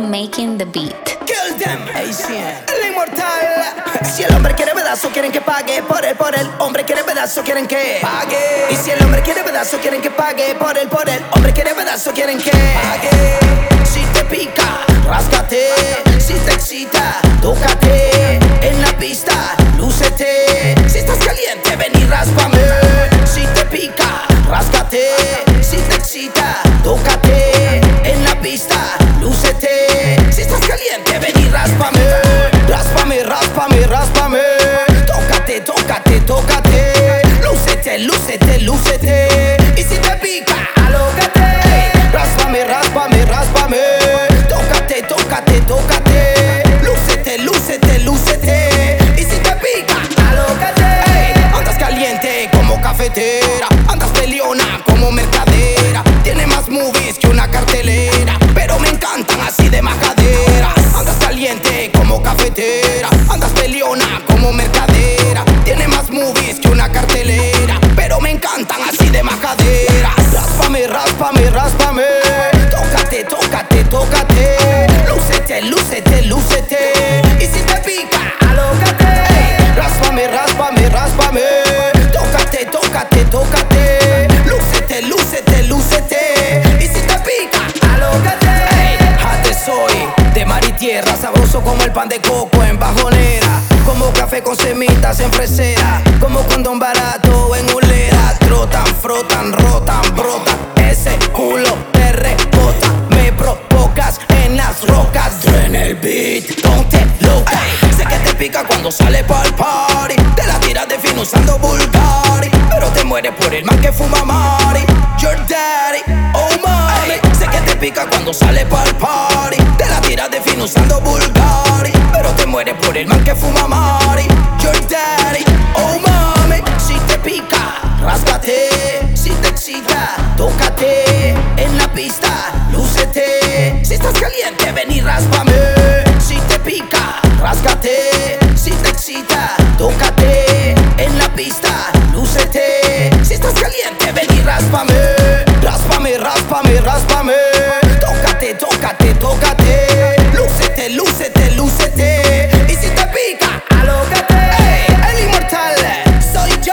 Making the beat. Kill them, ACN, el inmortal. Si el hombre quiere pedazo, quieren que pague por él. Hombre quiere pedazo, quieren que pague. Y si el hombre quiere pedazo, quieren que pague por él. Hombre quiere pedazo, quieren que pague. Si te pica, ráscate. Si te excita, tócate. En la pista, lúcete. Si estás caliente, ven y ráspame. Si te pica, ráscate. Si te excita, tócate. En la pista, lúcete. Si estás caliente, ven y ráspame. Ráspame, ráspame, ráspame. Tócate, tócate, tócate. Lúcete, lúcete, lúcete. Y si te pica, alócate. Ráspame, ráspame, ráspame. Tócate, tócate, tócate. Lúcete, lúcete, lúcete. Y si te pica, alócate. Andas caliente como cafetera. Andas peleona como mercadera. Tiene más movies que una cartelera, pero me encantan así de majaderas. Andas caliente como cafetera. Andas peleona como mercadera. Tiene más movies que una cartelera, pero me encantan así de majaderas. Ráspame, ráspame, ráspame. Tócate, tócate, tócate. Lúcete, lúcete, lúcete. Y si te pica, alócate. Ráspame, ráspame, ráspame. Tócate, tócate, tócate. Lúcete, lúcete, lúcete. Y si te pica, alócate. Jate soy de mar y tierra, sabroso como el pan de coco en bajonera, como café con semitas en fresera, como condón barato en hulera. Trotan, frotan, rotan, brotan. Ese culo te rebota. Me provocas en las rocas. En el beat, ponte loca. Sé que te pica cuando sale pa'l party. Te la tiras de fin usando Bulgari, pero te mueres por el man que fuma Mari. Your daddy, oh mami. Sé que te pica cuando sale pa'l party. Te la tiras de fin usando Bulgari, pero te mueres por el man que fuma Mari. Your daddy, oh mami. Si te pica, ráscate. Si te excita, tócate. En la pista, lúcete. Si estás caliente, ven y ráspame. Si te pica, ráscate. Si te excita, tócate. En la pista, lúcete. Si estás caliente, ven y ráspame. Ráspame, ráspame, ráspame. Tócate, tócate, tócate. Lúcete, lúcete, lúcete. Y si te pica, alócate. El inmortal soy yo.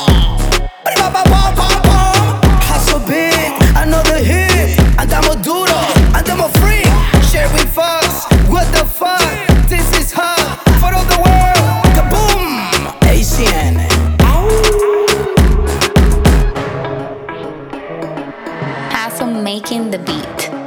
Hustle big, another hit. Andamos duro, andamos free. Share with us, what the fuck. This is hot for all the world. Kaboom, ACN. Making the beat.